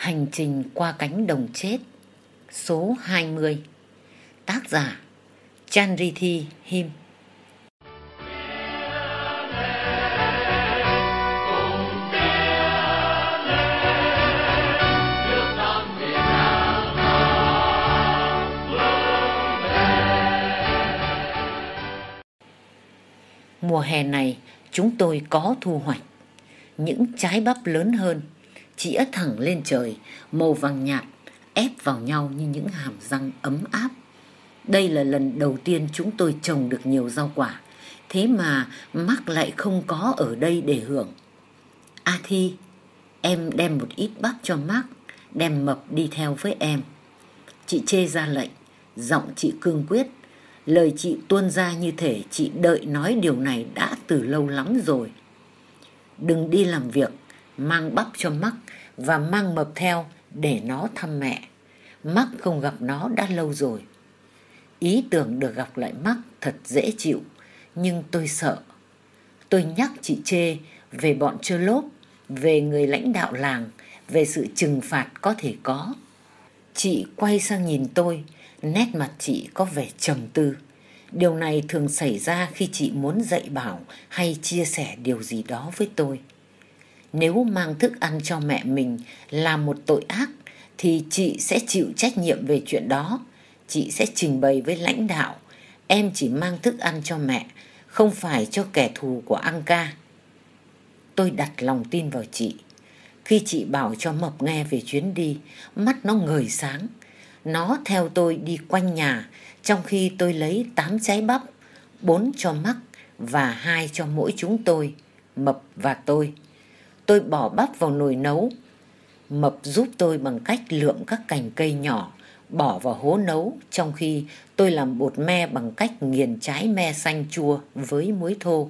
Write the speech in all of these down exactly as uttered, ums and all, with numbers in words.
Hành trình qua cánh đồng chết, số hai mươi. Tác giả Chanrithi Him. Mùa hè này chúng tôi có thu hoạch. Những trái bắp lớn hơn, chĩa thẳng lên trời, màu vàng nhạt, ép vào nhau như những hàm răng ấm áp. Đây là lần đầu tiên chúng tôi trồng được nhiều rau quả, thế mà Mark lại không có ở đây để hưởng. A Thi, em đem một ít bắp cho Mark, đem Mập đi theo với em. Chị Chê ra lệnh, giọng chị cương quyết. Lời chị tuôn ra như thể chị đợi nói điều này đã từ lâu lắm rồi. Đừng đi làm việc, mang bắp cho Mark và mang Mập theo để nó thăm mẹ. Mark không gặp nó đã lâu rồi. Ý tưởng được gặp lại Mark thật dễ chịu, nhưng tôi sợ. Tôi nhắc chị Chê về bọn Chơ Lốp, về người lãnh đạo làng, về sự trừng phạt có thể có. Chị quay sang nhìn tôi, nét mặt chị có vẻ trầm tư. Điều này thường xảy ra khi chị muốn dạy bảo hay chia sẻ điều gì đó với tôi. Nếu mang thức ăn cho mẹ mình là một tội ác, thì chị sẽ chịu trách nhiệm về chuyện đó. Chị sẽ trình bày với lãnh đạo, em chỉ mang thức ăn cho mẹ, không phải cho kẻ thù của Anka. Tôi đặt lòng tin vào chị. Khi chị bảo cho Mập nghe về chuyến đi, mắt nó ngời sáng. Nó theo tôi đi quanh nhà, trong khi tôi lấy tám trái bắp, bốn cho Mark và hai cho mỗi chúng tôi, Mập và tôi. Tôi bỏ bắp vào nồi nấu. Mập giúp tôi bằng cách lượm các cành cây nhỏ, bỏ vào hố nấu, trong khi tôi làm bột me bằng cách nghiền trái me xanh chua với muối thô.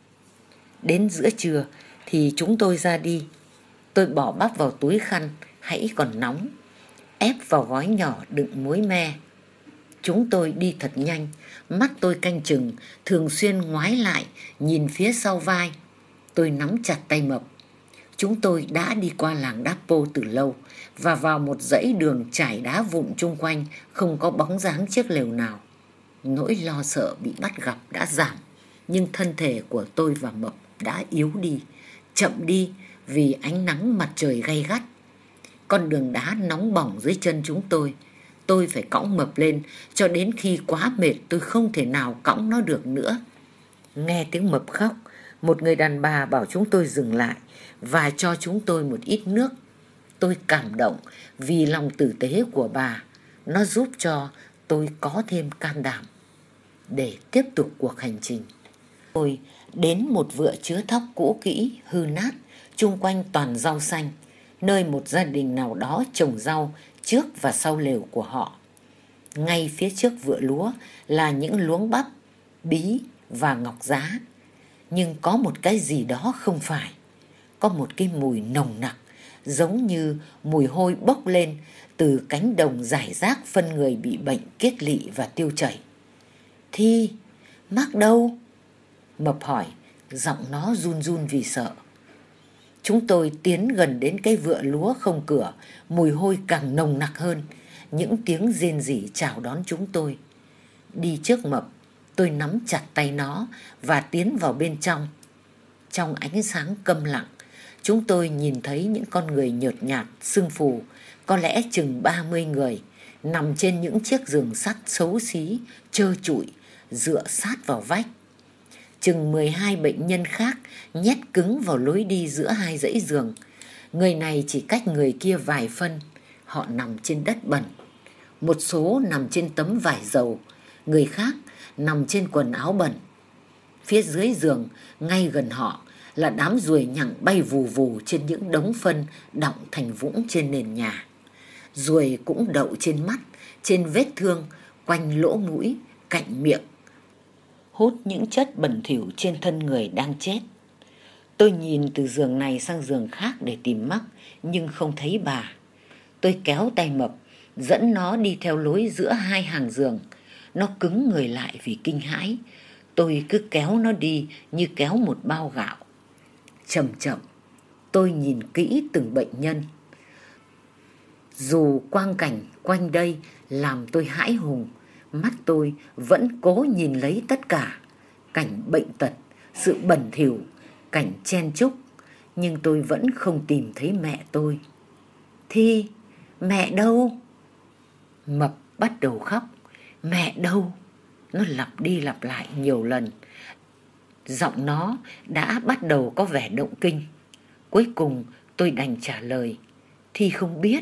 Đến giữa trưa thì chúng tôi ra đi. Tôi bỏ bắp vào túi khăn, hãy còn nóng, ép vào gói nhỏ đựng muối me. Chúng tôi đi thật nhanh, mắt tôi canh chừng, thường xuyên ngoái lại, nhìn phía sau vai. Tôi nắm chặt tay Mập. Chúng tôi đã đi qua làng Dapo từ lâu và vào một dãy đường trải đá vụn chung quanh, không có bóng dáng chiếc lều nào. Nỗi lo sợ bị bắt gặp đã giảm, nhưng thân thể của tôi và Mập đã yếu đi, chậm đi vì ánh nắng mặt trời gay gắt. Con đường đá nóng bỏng dưới chân chúng tôi. Tôi phải cõng Mập lên cho đến khi quá mệt tôi không thể nào cõng nó được nữa. Nghe tiếng Mập khóc, một người đàn bà bảo chúng tôi dừng lại và cho chúng tôi một ít nước. Tôi cảm động vì lòng tử tế của bà. Nó giúp cho tôi có thêm can đảm để tiếp tục cuộc hành trình. Tôi đến một vựa chứa thóc cũ kỹ, hư nát, chung quanh toàn rau xanh, nơi một gia đình nào đó trồng rau trước và sau lều của họ. Ngay phía trước vựa lúa là những luống bắp, bí và ngọc giá. Nhưng có một cái gì đó không phải. Có một cái mùi nồng nặc, giống như mùi hôi bốc lên từ cánh đồng rải rác phân người bị bệnh kiết lỵ và tiêu chảy. Thi, Mark đâu? Mập hỏi, giọng nó run run vì sợ. Chúng tôi tiến gần đến cái vựa lúa không cửa, mùi hôi càng nồng nặc hơn. Những tiếng rên rỉ chào đón chúng tôi. Đi trước Mập, tôi nắm chặt tay nó và tiến vào bên trong. Trong ánh sáng câm lặng, chúng tôi nhìn thấy những con người nhợt nhạt, sưng phù, có lẽ chừng ba mươi người, nằm trên những chiếc giường sắt xấu xí, trơ trụi, dựa sát vào vách. Chừng mười hai bệnh nhân khác nhét cứng vào lối đi giữa hai dãy giường. Người này chỉ cách người kia vài phân. Họ nằm trên đất bẩn. Một số nằm trên tấm vải dầu, người khác nằm trên quần áo bẩn. Phía dưới giường, ngay gần họ, là đám ruồi nhặng bay vù vù trên những đống phân đọng thành vũng trên nền nhà. Ruồi cũng đậu trên mắt, trên vết thương, quanh lỗ mũi, cạnh miệng, hút những chất bẩn thỉu trên thân người đang chết. Tôi nhìn từ giường này sang giường khác để tìm Mark, nhưng không thấy bà. Tôi kéo tay Mập, dẫn nó đi theo lối giữa hai hàng giường. Nó cứng người lại vì kinh hãi. Tôi cứ kéo nó đi như kéo một bao gạo. Chậm chậm, tôi nhìn kỹ từng bệnh nhân. Dù quang cảnh quanh đây làm tôi hãi hùng, mắt tôi vẫn cố nhìn lấy tất cả. Cảnh bệnh tật, sự bẩn thỉu, cảnh chen chúc, nhưng tôi vẫn không tìm thấy mẹ tôi. Thi, mẹ đâu? Mập bắt đầu khóc. Mẹ đâu? Nó lặp đi lặp lại nhiều lần. Giọng nó đã bắt đầu có vẻ động kinh. Cuối cùng tôi đành trả lời. Thi không biết.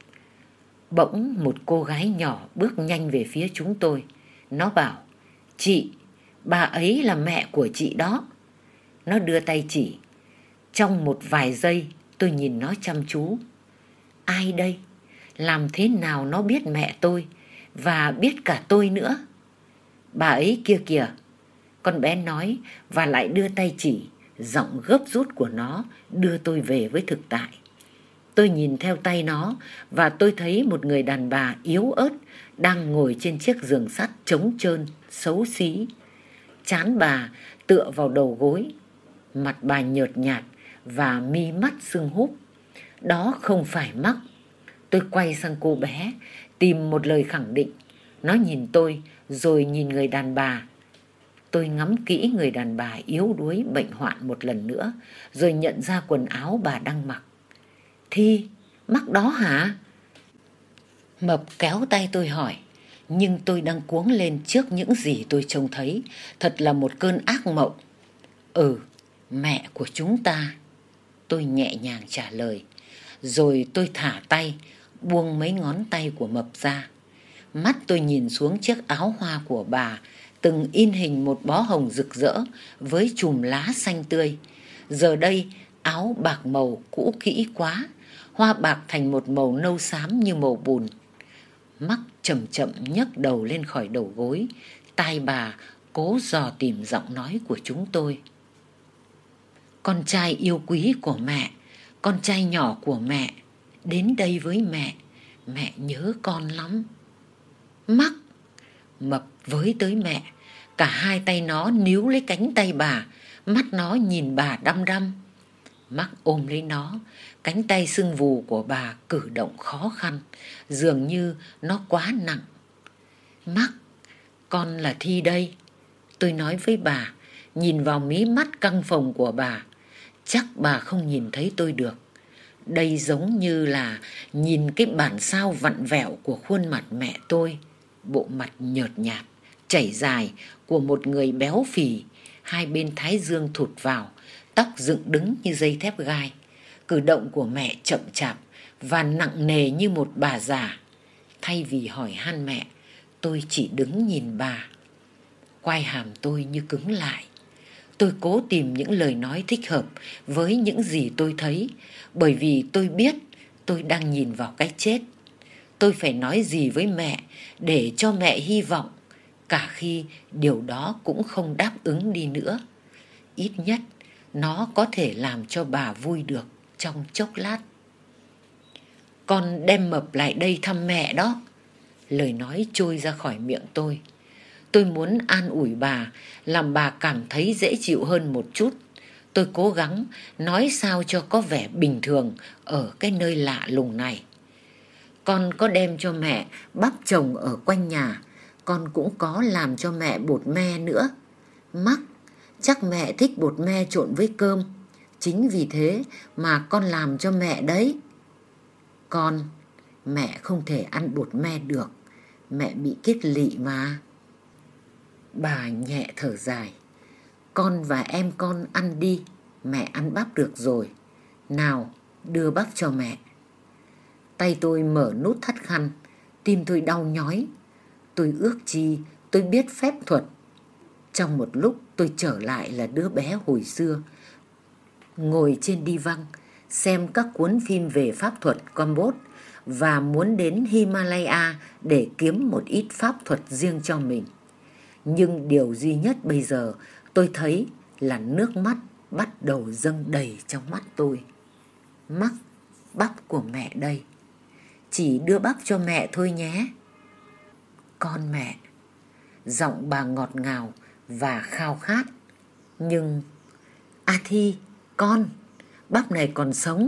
Bỗng một cô gái nhỏ bước nhanh về phía chúng tôi. Nó bảo, chị, bà ấy là mẹ của chị đó. Nó đưa tay chỉ. Trong một vài giây tôi nhìn nó chăm chú. Ai đây? Làm thế nào nó biết mẹ tôi và biết cả tôi nữa? Bà ấy kia kìa. Con bé nói và lại đưa tay chỉ. Giọng gấp rút của nó đưa tôi về với thực tại. Tôi nhìn theo tay nó và tôi thấy một người đàn bà yếu ớt đang ngồi trên chiếc giường sắt trống trơn, xấu xí. Trán bà tựa vào đầu gối, mặt bà nhợt nhạt và mi mắt sưng húp. Đó không phải mắc. Tôi quay sang cô bé, tìm một lời khẳng định. Nó nhìn tôi rồi nhìn người đàn bà. Tôi ngắm kỹ người đàn bà yếu đuối bệnh hoạn một lần nữa, rồi nhận ra quần áo bà đang mặc. Thi, mắc đó hả? Mập kéo tay tôi hỏi, nhưng tôi đang cuống lên trước những gì tôi trông thấy. Thật là một cơn ác mộng. Ừ, mẹ của chúng ta. Tôi nhẹ nhàng trả lời. Rồi tôi thả tay, buông mấy ngón tay của Mập ra. Mắt tôi nhìn xuống chiếc áo hoa của bà, từng in hình một bó hồng rực rỡ với chùm lá xanh tươi. Giờ đây áo bạc màu cũ kỹ quá, hoa bạc thành một màu nâu xám như màu bùn. Mắc chậm chậm nhấc đầu lên khỏi đầu gối, tai bà cố dò tìm giọng nói của chúng tôi. Con trai yêu quý của mẹ, con trai nhỏ của mẹ, đến đây với mẹ, mẹ nhớ con lắm. Mắc! Mập với tới mẹ, cả hai tay nó níu lấy cánh tay bà, mắt nó nhìn bà đăm đăm. Mắc ôm lấy nó, cánh tay sưng vù của bà cử động khó khăn, dường như nó quá nặng. Mắc, con là Thi đây. Tôi nói với bà, nhìn vào mí mắt căng phồng của bà. Chắc bà không nhìn thấy tôi được. Đây giống như là nhìn cái bản sao vặn vẹo của khuôn mặt mẹ tôi. Bộ mặt nhợt nhạt, chảy dài của một người béo phì, hai bên thái dương thụt vào, tóc dựng đứng như dây thép gai. Cử động của mẹ chậm chạp và nặng nề như một bà già. Thay vì hỏi han mẹ, tôi chỉ đứng nhìn bà. Quai hàm tôi như cứng lại. Tôi cố tìm những lời nói thích hợp với những gì tôi thấy, bởi vì tôi biết tôi đang nhìn vào cái chết. Tôi phải nói gì với mẹ để cho mẹ hy vọng, cả khi điều đó cũng không đáp ứng đi nữa. Ít nhất nó có thể làm cho bà vui được trong chốc lát. Con đem Mập lại đây thăm mẹ đó. Lời nói trôi ra khỏi miệng tôi. Tôi muốn an ủi bà, làm bà cảm thấy dễ chịu hơn một chút. Tôi cố gắng nói sao cho có vẻ bình thường ở cái nơi lạ lùng này. Con có đem cho mẹ bắp trồng ở quanh nhà. Con cũng có làm cho mẹ bột me nữa. Mắc, chắc mẹ thích bột me trộn với cơm. Chính vì thế mà con làm cho mẹ đấy. Con, mẹ không thể ăn bột me được. Mẹ bị kết lị mà. Bà nhẹ thở dài. Con và em con ăn đi. Mẹ ăn bắp được rồi. Nào, đưa bắp cho mẹ. Tay tôi mở nút thắt khăn. Tim tôi đau nhói. Tôi ước chi tôi biết phép thuật. Trong một lúc tôi trở lại là đứa bé hồi xưa, ngồi trên đi văng xem các cuốn phim về pháp thuật Campuchia và muốn đến Himalaya để kiếm một ít pháp thuật riêng cho mình. Nhưng điều duy nhất bây giờ tôi thấy là nước mắt bắt đầu dâng đầy trong mắt tôi. Mắc, bắp của mẹ đây. Chỉ đưa bắp cho mẹ thôi nhé. Con mẹ. Giọng bà ngọt ngào và khao khát. Nhưng... A Thi, con, bắp này còn sống.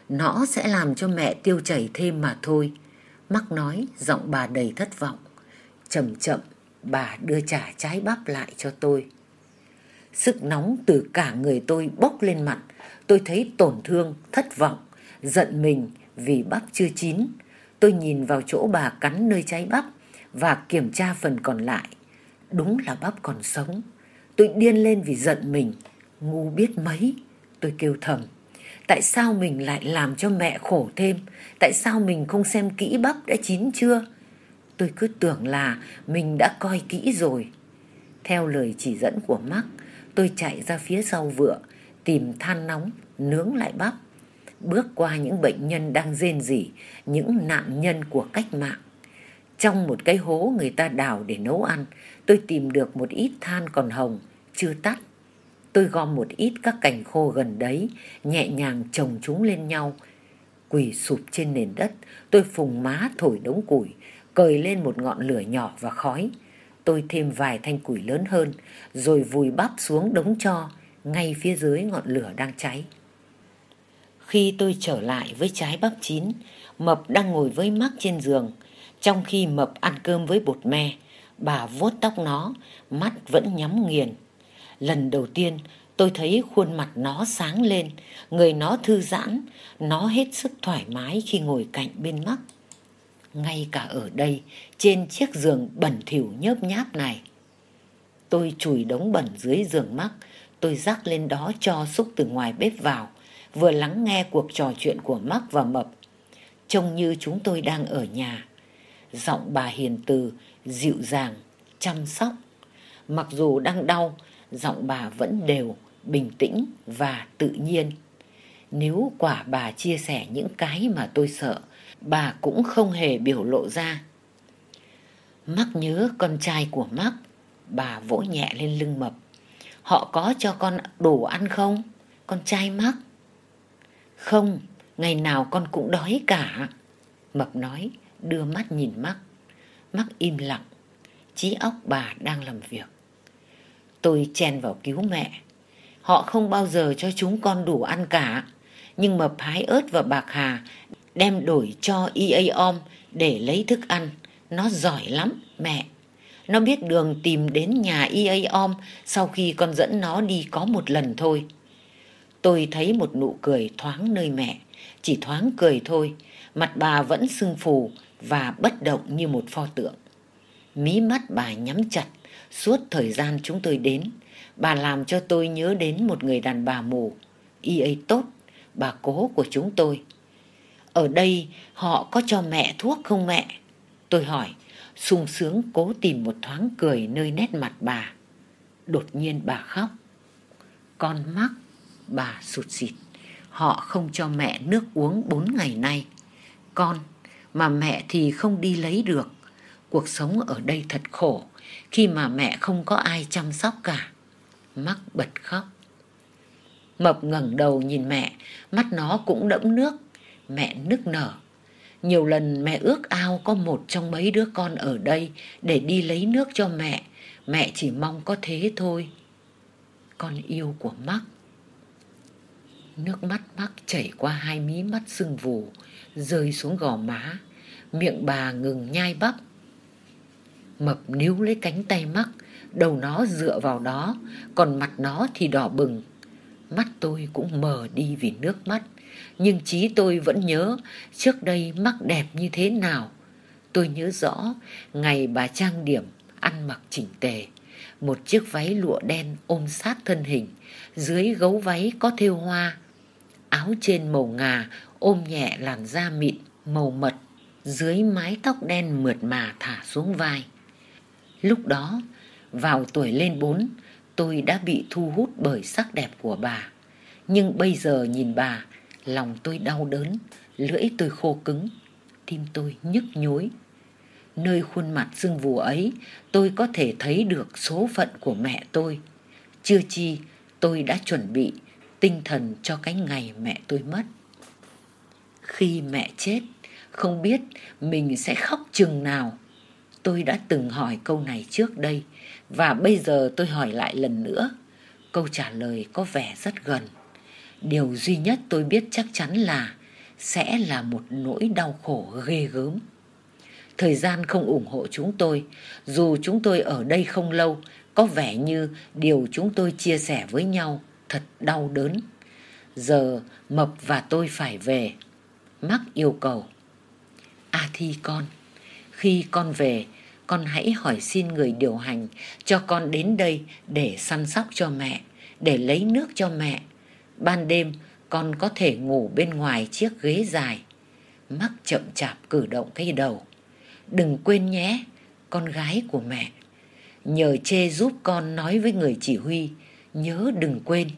Nó sẽ làm cho mẹ tiêu chảy thêm mà thôi. Mắc nói, giọng bà đầy thất vọng. Chậm chậm, bà đưa trả trái bắp lại cho tôi. Sức nóng từ cả người tôi bốc lên mặt. Tôi thấy tổn thương, thất vọng, giận mình vì bắp chưa chín. Tôi nhìn vào chỗ bà cắn nơi trái bắp và kiểm tra phần còn lại. Đúng là bắp còn sống. Tôi điên lên vì giận mình. Ngu biết mấy, tôi kêu thầm. Tại sao mình lại làm cho mẹ khổ thêm? Tại sao mình không xem kỹ bắp đã chín chưa? Tôi cứ tưởng là mình đã coi kỹ rồi. Theo lời chỉ dẫn của Mark, tôi chạy ra phía sau vựa, tìm than nóng, nướng lại bắp. Bước qua những bệnh nhân đang rên rỉ, những nạn nhân của cách mạng. Trong một cái hố người ta đào để nấu ăn, tôi tìm được một ít than còn hồng, chưa tắt. Tôi gom một ít các cành khô gần đấy, nhẹ nhàng chồng chúng lên nhau. Quỳ sụp trên nền đất, tôi phùng má thổi đống củi, cời lên một ngọn lửa nhỏ và khói. Tôi thêm vài thanh củi lớn hơn, rồi vùi bắp xuống đống tro, ngay phía dưới ngọn lửa đang cháy. Khi tôi trở lại với trái bắp chín, Mập đang ngồi với Mark trên giường. Trong khi Mập ăn cơm với bột me, bà vuốt tóc nó, mắt vẫn nhắm nghiền. Lần đầu tiên tôi thấy khuôn mặt nó sáng lên, người nó thư giãn, nó hết sức thoải mái khi ngồi cạnh bên Mark. Ngay cả ở đây, trên chiếc giường bẩn thỉu nhớp nháp này. Tôi chùi đống bẩn dưới giường Mark, tôi rắc lên đó tro xúc từ ngoài bếp vào, vừa lắng nghe cuộc trò chuyện của Mark và Mập. Trông như chúng tôi đang ở nhà. Giọng bà hiền từ, dịu dàng, chăm sóc. Mặc dù đang đau, giọng bà vẫn đều, bình tĩnh và tự nhiên. Nếu quả bà chia sẻ những cái mà tôi sợ, bà cũng không hề biểu lộ ra. Mark nhớ con trai của Mark. Bà vỗ nhẹ lên lưng Mập. Họ có cho con đồ ăn không, con trai Mark? Không, ngày nào con cũng đói cả, Mập nói, đưa mắt nhìn Mark. Mark im lặng, trí óc bà đang làm việc. Tôi chen vào cứu mẹ. Họ không bao giờ cho chúng con đủ ăn cả. Nhưng Mập hái ớt và bạc hà, đem đổi cho e a om để lấy thức ăn. Nó giỏi lắm, mẹ. Nó biết đường tìm đến nhà e a om sau khi con dẫn nó đi có một lần thôi. Tôi thấy một nụ cười thoáng nơi mẹ, chỉ thoáng cười thôi. Mặt bà vẫn sưng phù và bất động như một pho tượng. Mí mắt bà nhắm chặt suốt thời gian chúng tôi đến. Bà làm cho tôi nhớ đến một người đàn bà mù, e a tốt, bà cố của chúng tôi. Ở đây họ có cho mẹ thuốc không mẹ? Tôi hỏi, sung sướng cố tìm một thoáng cười nơi nét mặt bà. Đột nhiên bà khóc. Con Mark, bà sụt sịt. Họ không cho mẹ nước uống bốn ngày nay. Con, mà mẹ thì không đi lấy được. Cuộc sống ở đây thật khổ khi mà mẹ không có ai chăm sóc cả. Mark bật khóc. Mập ngẩng đầu nhìn mẹ, mắt nó cũng đẫm nước. Mẹ nức nở. Nhiều lần mẹ ước ao có một trong mấy đứa con ở đây để đi lấy nước cho mẹ. Mẹ chỉ mong có thế thôi. Con yêu của Mark. Nước mắt Mark chảy qua hai mí mắt sưng vù, rơi xuống gò má. Miệng bà ngừng nhai bắp. Mập níu lấy cánh tay Mark, đầu nó dựa vào đó, còn mặt nó thì đỏ bừng. Mắt tôi cũng mờ đi vì nước mắt, nhưng trí tôi vẫn nhớ trước đây Mark đẹp như thế nào. Tôi nhớ rõ ngày bà trang điểm, ăn mặc chỉnh tề, một chiếc váy lụa đen ôm sát thân hình, dưới gấu váy có thêu hoa, áo trên màu ngà ôm nhẹ làn da mịn màu mật, dưới mái tóc đen mượt mà thả xuống vai. Lúc đó, vào tuổi lên bốn, tôi đã bị thu hút bởi sắc đẹp của bà. Nhưng bây giờ nhìn bà, lòng tôi đau đớn, lưỡi tôi khô cứng, tim tôi nhức nhối. Nơi khuôn mặt sưng vù ấy, tôi có thể thấy được số phận của mẹ tôi. Chưa chi, tôi đã chuẩn bị tinh thần cho cái ngày mẹ tôi mất. Khi mẹ chết, không biết mình sẽ khóc chừng nào. Tôi đã từng hỏi câu này trước đây, và bây giờ tôi hỏi lại lần nữa. Câu trả lời có vẻ rất gần. Điều duy nhất tôi biết chắc chắn là sẽ là một nỗi đau khổ ghê gớm. Thời gian không ủng hộ chúng tôi, dù chúng tôi ở đây không lâu, có vẻ như điều chúng tôi chia sẻ với nhau thật đau đớn. Giờ Mập và tôi phải về. Mark yêu cầu. A Thi con, khi con về, con hãy hỏi xin người điều hành cho con đến đây để săn sóc cho mẹ, để lấy nước cho mẹ. Ban đêm con có thể ngủ bên ngoài chiếc ghế dài. Mark chậm chạp cử động cái đầu. Đừng quên nhé, con gái của mẹ. Nhờ Chê giúp con nói với người chỉ huy, nhớ đừng quên.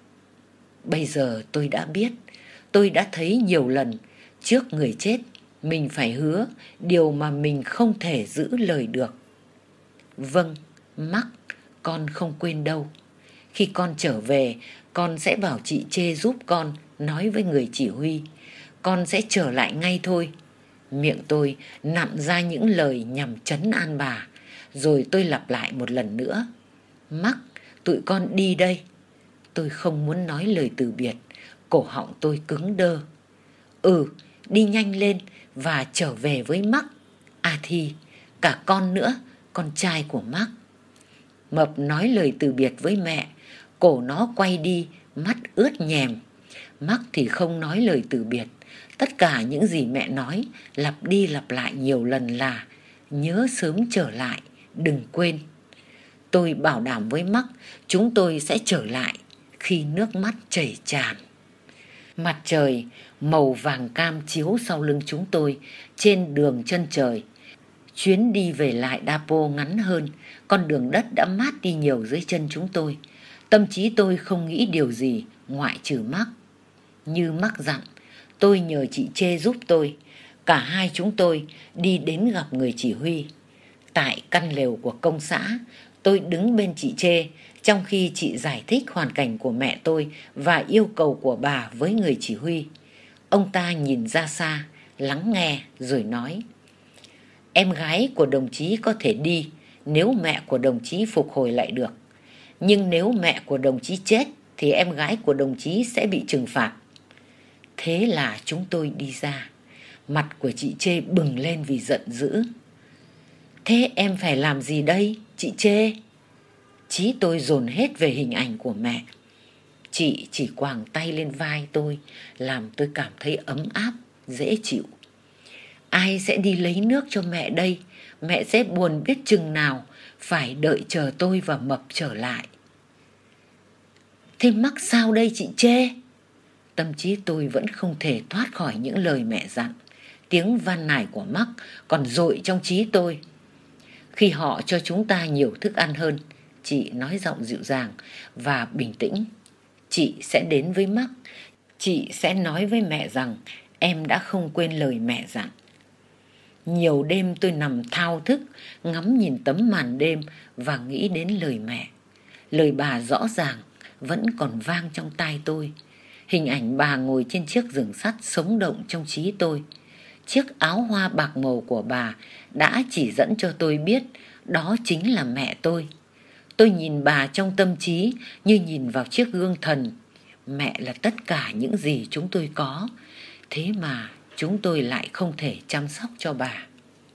Bây giờ tôi đã biết, tôi đã thấy nhiều lần, trước người chết, mình phải hứa điều mà mình không thể giữ lời được. Vâng, Mark, con không quên đâu. Khi con trở về, con sẽ bảo chị Chê giúp con nói với người chỉ huy. Con sẽ trở lại ngay thôi. Miệng tôi nặn ra những lời nhằm trấn an bà. Rồi tôi lặp lại một lần nữa. Mark, tụi con đi đây. Tôi không muốn nói lời từ biệt. Cổ họng tôi cứng đơ. Ừ, đi nhanh lên và trở về với Mark. À thì, cả con nữa, con trai của Mark. Mập nói lời từ biệt với mẹ. Cổ nó quay đi, mắt ướt nhèm. Mark thì không nói lời từ biệt. Tất cả những gì mẹ nói lặp đi lặp lại nhiều lần là nhớ sớm trở lại, đừng quên. Tôi bảo đảm với Mark chúng tôi sẽ trở lại khi nước mắt chảy tràn. Mặt trời màu vàng cam chiếu sau lưng chúng tôi trên đường chân trời. Chuyến đi về lại Dapo ngắn hơn, con đường đất đã mát đi nhiều dưới chân chúng tôi. Tâm trí tôi không nghĩ điều gì ngoại trừ Mark. Như Mark dặn, tôi nhờ chị Chê giúp tôi. Cả hai chúng tôi đi đến gặp người chỉ huy. Tại căn lều của công xã, tôi đứng bên chị Chê trong khi chị giải thích hoàn cảnh của mẹ tôi và yêu cầu của bà với người chỉ huy. Ông ta nhìn ra xa, lắng nghe rồi nói: Em gái của đồng chí có thể đi nếu mẹ của đồng chí phục hồi lại được. Nhưng nếu mẹ của đồng chí chết thì em gái của đồng chí sẽ bị trừng phạt. Thế là chúng tôi đi ra. Mặt của chị Chê bừng lên vì giận dữ. Thế em phải làm gì đây, chị Chê? Trí tôi dồn hết về hình ảnh của mẹ. Chị chỉ quàng tay lên vai tôi, làm tôi cảm thấy ấm áp, dễ chịu. Ai sẽ đi lấy nước cho mẹ đây? Mẹ sẽ buồn biết chừng nào, phải đợi chờ tôi và Mập trở lại. Thế mắc sao đây chị Chê? Tâm trí tôi vẫn không thể thoát khỏi những lời mẹ dặn. Tiếng van nài của Mark còn dội trong trí tôi. Khi họ cho chúng ta nhiều thức ăn hơn, chị nói giọng dịu dàng và bình tĩnh. Chị sẽ đến với Mark. Chị sẽ nói với mẹ rằng em đã không quên lời mẹ dặn. Nhiều đêm tôi nằm thao thức, ngắm nhìn tấm màn đêm và nghĩ đến lời mẹ. Lời bà rõ ràng vẫn còn vang trong tai tôi. Hình ảnh bà ngồi trên chiếc giường sắt sống động trong trí tôi. Chiếc áo hoa bạc màu của bà đã chỉ dẫn cho tôi biết đó chính là mẹ tôi. Tôi nhìn bà trong tâm trí như nhìn vào chiếc gương thần. Mẹ là tất cả những gì chúng tôi có. Thế mà chúng tôi lại không thể chăm sóc cho bà.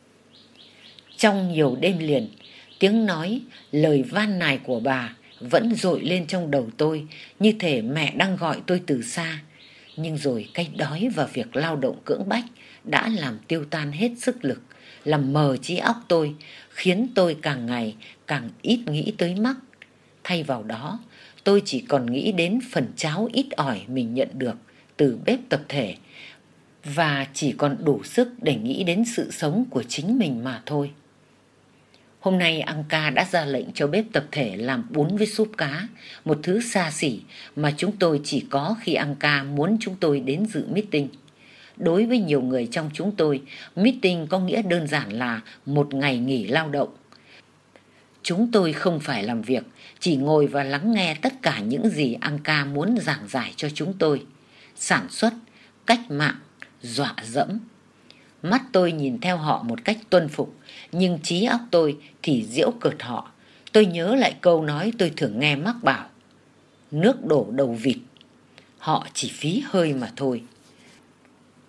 Trong nhiều đêm liền, tiếng nói, lời van nài của bà vẫn dội lên trong đầu tôi, như thể mẹ đang gọi tôi từ xa. Nhưng rồi cái đói và việc lao động cưỡng bách đã làm tiêu tan hết sức lực, làm mờ trí óc tôi, khiến tôi càng ngày càng ít nghĩ tới Mark. Thay vào đó, tôi chỉ còn nghĩ đến phần cháo ít ỏi mình nhận được từ bếp tập thể, và chỉ còn đủ sức để nghĩ đến sự sống của chính mình mà thôi. Hôm nay Anka đã ra lệnh cho bếp tập thể làm bún với súp cá, một thứ xa xỉ mà chúng tôi chỉ có khi Anka muốn chúng tôi đến dự meeting. Đối với nhiều người trong chúng tôi, meeting có nghĩa đơn giản là một ngày nghỉ lao động. Chúng tôi không phải làm việc, chỉ ngồi và lắng nghe tất cả những gì Anka muốn giảng giải cho chúng tôi. Sản xuất, cách mạng, dọa dẫm. Mắt tôi nhìn theo họ một cách tuân phục, nhưng trí óc tôi thì giễu cợt họ. Tôi nhớ lại câu nói tôi thường nghe Mark bảo: nước đổ đầu vịt. Họ chỉ phí hơi mà thôi.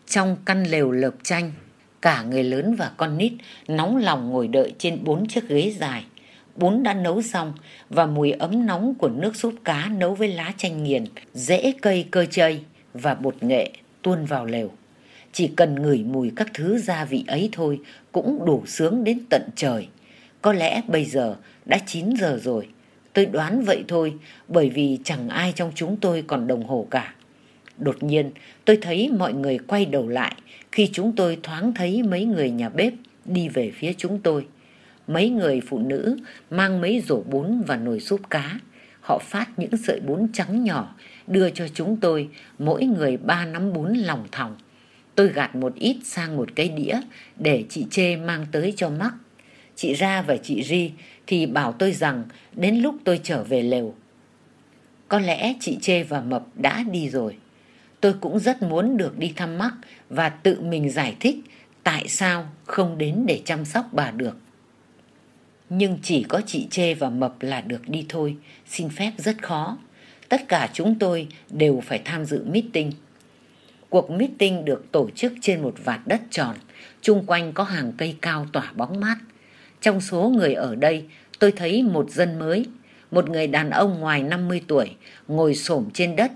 Trong căn lều lợp tranh, cả người lớn và con nít nóng lòng ngồi đợi trên bốn chiếc ghế dài. Bún đã nấu xong và mùi ấm nóng của nước súp cá nấu với lá chanh nghiền, rễ cây cơ chây và bột nghệ tuôn vào lều. Chỉ cần ngửi mùi các thứ gia vị ấy thôi cũng đủ sướng đến tận trời. Có lẽ bây giờ đã chín giờ rồi. Tôi đoán vậy thôi, bởi vì chẳng ai trong chúng tôi còn đồng hồ cả. Đột nhiên tôi thấy mọi người quay đầu lại khi chúng tôi thoáng thấy mấy người nhà bếp đi về phía chúng tôi. Mấy người phụ nữ mang mấy rổ bún và nồi súp cá. Họ phát những sợi bún trắng nhỏ đưa cho chúng tôi, mỗi người ba nắm bún lòng thòng. Tôi gạt một ít sang một cái đĩa để chị Chê mang tới cho Mắc. Chị Ra và chị Ri thì bảo tôi rằng đến lúc tôi trở về lều. Có lẽ chị Chê và Mập đã đi rồi. Tôi cũng rất muốn được đi thăm Mắc và tự mình giải thích tại sao không đến để chăm sóc bà được. Nhưng chỉ có chị Chê và Mập là được đi thôi, xin phép rất khó. Tất cả chúng tôi đều phải tham dự meeting. Cuộc meeting được tổ chức trên một vạt đất tròn, chung quanh có hàng cây cao tỏa bóng mát. Trong số người ở đây, tôi thấy một dân mới, một người đàn ông ngoài năm mươi tuổi, ngồi xổm trên đất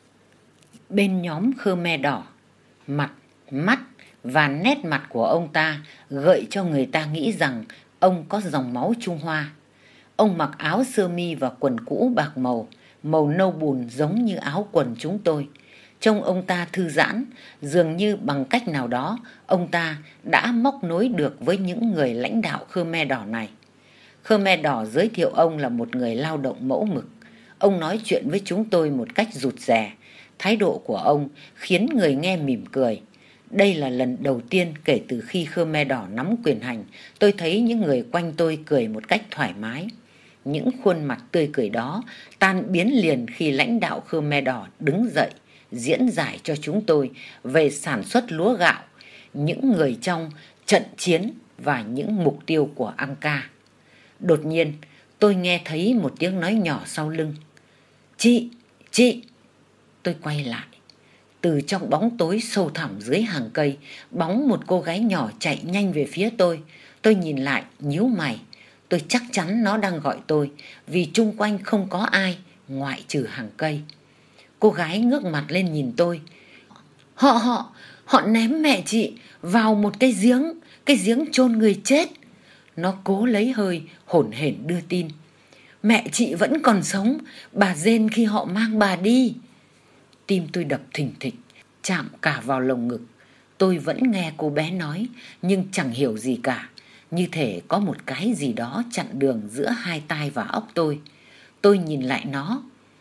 bên nhóm Khmer đỏ. Mặt, mắt và nét mặt của ông ta gợi cho người ta nghĩ rằng ông có dòng máu Trung Hoa. Ông mặc áo sơ mi và quần cũ bạc màu, màu nâu bùn giống như áo quần chúng tôi. Trông ông ta thư giãn, dường như bằng cách nào đó ông ta đã móc nối được với những người lãnh đạo Khmer đỏ này. Khmer đỏ giới thiệu ông là một người lao động mẫu mực. Ông nói chuyện với chúng tôi một cách rụt rè. Thái độ của ông khiến người nghe mỉm cười. Đây là lần đầu tiên kể từ khi Khmer đỏ nắm quyền hành, tôi thấy những người quanh tôi cười một cách thoải mái. Những khuôn mặt tươi cười đó tan biến liền khi lãnh đạo Khmer đỏ đứng dậy, diễn giải cho chúng tôi về sản xuất lúa gạo, những người trong trận chiến và những mục tiêu của Angka. Đột nhiên, tôi nghe thấy một tiếng nói nhỏ sau lưng. Chị, chị! Tôi quay lại. Từ trong bóng tối sâu thẳm dưới hàng cây, bóng một cô gái nhỏ chạy nhanh về phía tôi. Tôi nhìn lại, nhíu mày. Tôi chắc chắn nó đang gọi tôi, vì chung quanh không có ai ngoại trừ hàng cây. Cô gái ngước mặt lên nhìn tôi. Họ, họ, họ ném mẹ chị vào một cái giếng, cái giếng chôn người chết. Nó cố lấy hơi, hổn hển đưa tin. Mẹ chị vẫn còn sống, bà rên khi họ mang bà đi. Tim tôi đập thình thịch, chạm cả vào lồng ngực. Tôi vẫn nghe cô bé nói, nhưng chẳng hiểu gì cả. Như thể có một cái gì đó chặn đường giữa hai tai và óc tôi. Tôi nhìn lại nó.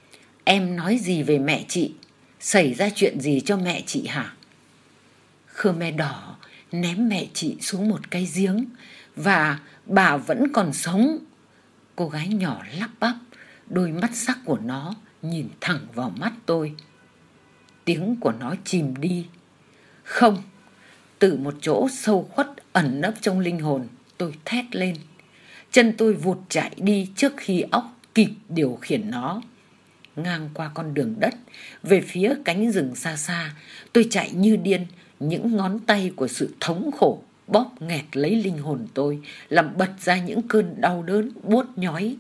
Em nói gì về mẹ chị? Xảy ra chuyện gì cho mẹ chị hả? Khmer đỏ ném mẹ chị xuống một cái giếng và bà vẫn còn sống. Cô gái nhỏ lắp bắp, đôi mắt sắc của nó nhìn thẳng vào mắt tôi. Tiếng của nó chìm đi. Không, từ một chỗ sâu khuất ẩn nấp trong linh hồn, tôi thét lên. Chân tôi vụt chạy đi trước khi óc kịp điều khiển nó. Ngang qua con đường đất, về phía cánh rừng xa xa, tôi chạy như điên. Những ngón tay của sự thống khổ bóp nghẹt lấy linh hồn tôi, làm bật ra những cơn đau đớn buốt nhói.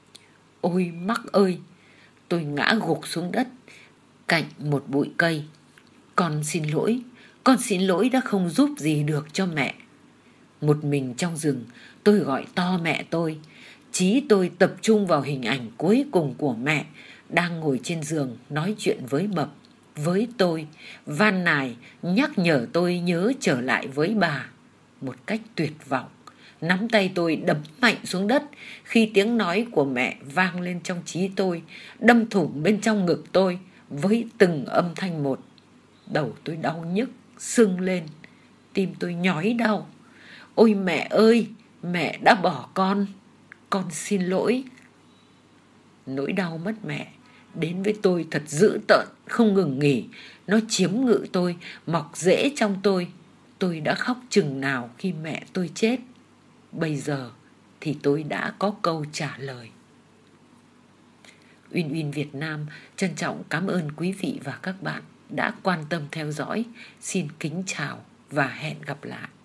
Ôi Mắc ơi! Tôi ngã gục xuống đất cạnh một bụi cây. Con xin lỗi, con xin lỗi đã không giúp gì được cho mẹ. Một mình trong rừng, tôi gọi to mẹ tôi. Trí tôi tập trung vào hình ảnh cuối cùng của mẹ đang ngồi trên giường nói chuyện với Mập, với tôi, van nài nhắc nhở tôi nhớ trở lại với bà. Một cách tuyệt vọng, nắm tay tôi đấm mạnh xuống đất khi tiếng nói của mẹ vang lên trong trí tôi, đâm thủng bên trong ngực tôi với từng âm thanh một. Đầu tôi đau nhức, sưng lên, tim tôi nhói đau. Ôi mẹ ơi, mẹ đã bỏ con, con xin lỗi. Nỗi đau mất mẹ đến với tôi thật dữ tợn, không ngừng nghỉ. Nó chiếm ngự tôi, mọc rễ trong tôi. Tôi đã khóc chừng nào khi mẹ tôi chết. Bây giờ thì tôi đã có câu trả lời. Uyên Uyên Việt Nam trân trọng cảm ơn quý vị và các bạn. đã quan tâm theo dõi. Xin kính chào và hẹn gặp lại.